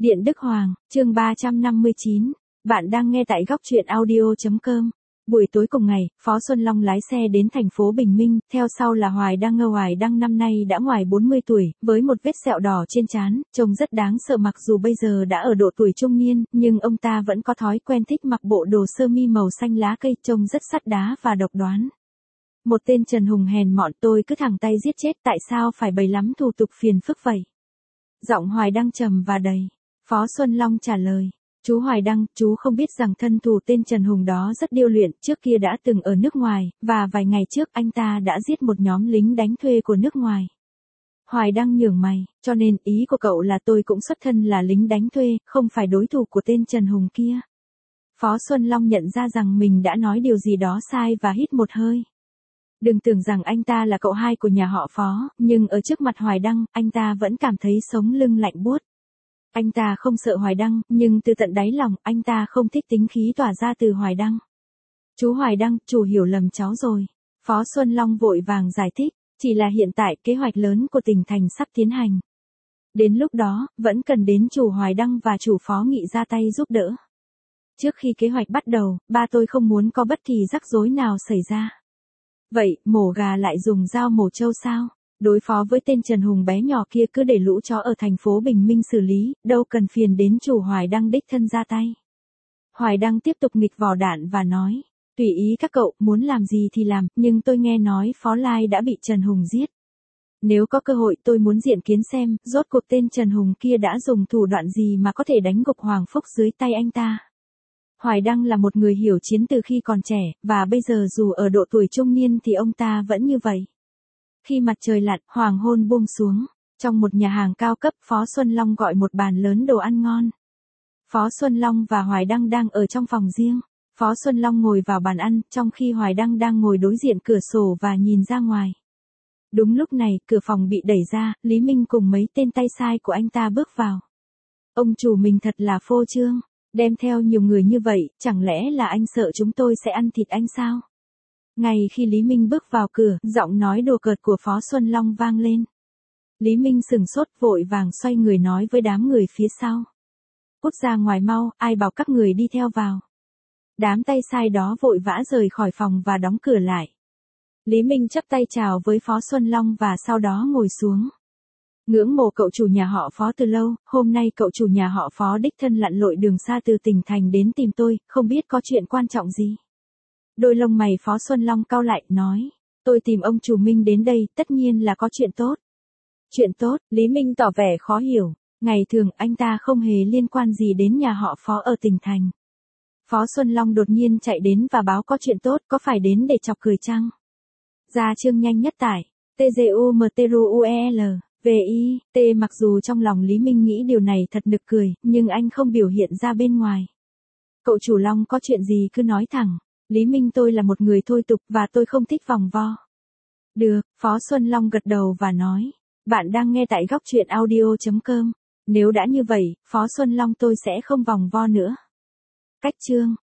Điện Đức Hoàng, chương 359. Bạn đang nghe tại góc truyện audio.com. Buổi tối cùng ngày, Phó Xuân Long lái xe đến thành phố Bình Minh, theo sau là Hoài Đăng. Hoài Đăng năm nay đã ngoài 40 tuổi, với một vết sẹo đỏ trên trán, trông rất đáng sợ. Mặc dù bây giờ đã ở độ tuổi trung niên, nhưng ông ta vẫn có thói quen thích mặc bộ đồ sơ mi màu xanh lá cây, trông rất sắt đá và độc đoán. Một tên Trần Hùng hèn mọn, tôi cứ thẳng tay giết chết, tại sao phải bày lắm thủ tục phiền phức vậy? Giọng Hoài Đăng trầm và đầy. Phó Xuân Long trả lời. Chú Hoài Đăng, chú không biết rằng thân thủ tên Trần Hùng đó rất điêu luyện, trước kia đã từng ở nước ngoài, và vài ngày trước anh ta đã giết một nhóm lính đánh thuê của nước ngoài. Hoài Đăng nhướng mày, cho nên ý của cậu là tôi cũng xuất thân là lính đánh thuê, không phải đối thủ của tên Trần Hùng kia. Phó Xuân Long nhận ra rằng mình đã nói điều gì đó sai và hít một hơi. Đừng tưởng rằng anh ta là cậu hai của nhà họ Phó, nhưng ở trước mặt Hoài Đăng, anh ta vẫn cảm thấy sống lưng lạnh buốt. Anh ta không sợ Hoài Đăng, nhưng từ tận đáy lòng, anh ta không thích tính khí tỏa ra từ Hoài Đăng. Chú Hoài Đăng, chủ hiểu lầm cháu rồi. Phó Xuân Long vội vàng giải thích, chỉ là hiện tại kế hoạch lớn của tỉnh thành sắp tiến hành. Đến lúc đó, vẫn cần đến chủ Hoài Đăng và chủ Phó Nghị ra tay giúp đỡ. Trước khi kế hoạch bắt đầu, ba tôi không muốn có bất kỳ rắc rối nào xảy ra. Vậy, mổ gà lại dùng dao mổ trâu sao? Đối phó với tên Trần Hùng bé nhỏ kia cứ để lũ chó ở thành phố Bình Minh xử lý, đâu cần phiền đến chủ Hoài Đăng đích thân ra tay. Hoài Đăng tiếp tục nghịch vỏ đạn và nói, tùy ý các cậu, muốn làm gì thì làm, nhưng tôi nghe nói Phó Lai đã bị Trần Hùng giết. Nếu có cơ hội tôi muốn diện kiến xem, rốt cuộc tên Trần Hùng kia đã dùng thủ đoạn gì mà có thể đánh gục Hoàng Phúc dưới tay anh ta. Hoài Đăng là một người hiểu chiến từ khi còn trẻ, và bây giờ dù ở độ tuổi trung niên thì ông ta vẫn như vậy. Khi mặt trời lặn, hoàng hôn buông xuống, trong một nhà hàng cao cấp, Phó Xuân Long gọi một bàn lớn đồ ăn ngon. Phó Xuân Long và Hoài Đăng đang ở trong phòng riêng. Phó Xuân Long ngồi vào bàn ăn, trong khi Hoài Đăng đang ngồi đối diện cửa sổ và nhìn ra ngoài. Đúng lúc này, cửa phòng bị đẩy ra, Lý Minh cùng mấy tên tay sai của anh ta bước vào. Ông chủ mình thật là phô trương, đem theo nhiều người như vậy, chẳng lẽ là anh sợ chúng tôi sẽ ăn thịt anh sao? Ngay khi Lý Minh bước vào cửa, giọng nói đùa cợt của Phó Xuân Long vang lên. Lý Minh sừng sốt, vội vàng xoay người nói với đám người phía sau. Cút ra ngoài mau, ai bảo các người đi theo vào. Đám tay sai đó vội vã rời khỏi phòng và đóng cửa lại. Lý Minh chắp tay chào với Phó Xuân Long và sau đó ngồi xuống. Ngưỡng mộ cậu chủ nhà họ Phó từ lâu, hôm nay cậu chủ nhà họ Phó đích thân lặn lội đường xa từ tỉnh thành đến tìm tôi, không biết có chuyện quan trọng gì. Đôi lông mày Phó Xuân Long cau lại, nói, tôi tìm ông chủ Minh đến đây, tất nhiên là có chuyện tốt. Chuyện tốt, Lý Minh tỏ vẻ khó hiểu, ngày thường anh ta không hề liên quan gì đến nhà họ Phó ở tỉnh thành. Phó Xuân Long đột nhiên chạy đến và báo có chuyện tốt, có phải đến để chọc cười chăng? Ra chương nhanh nhất tải, TGUMTRUEL, VI, T. Mặc dù trong lòng Lý Minh nghĩ điều này thật nực cười, nhưng anh không biểu hiện ra bên ngoài. Cậu chủ Long có chuyện gì cứ nói thẳng. Lý Minh, tôi là một người thôi tục và tôi không thích vòng vo. Được, Phó Xuân Long gật đầu và nói. Bạn đang nghe tại góc truyện audio.com. Nếu đã như vậy, Phó Xuân Long tôi sẽ không vòng vo nữa. Cách chương.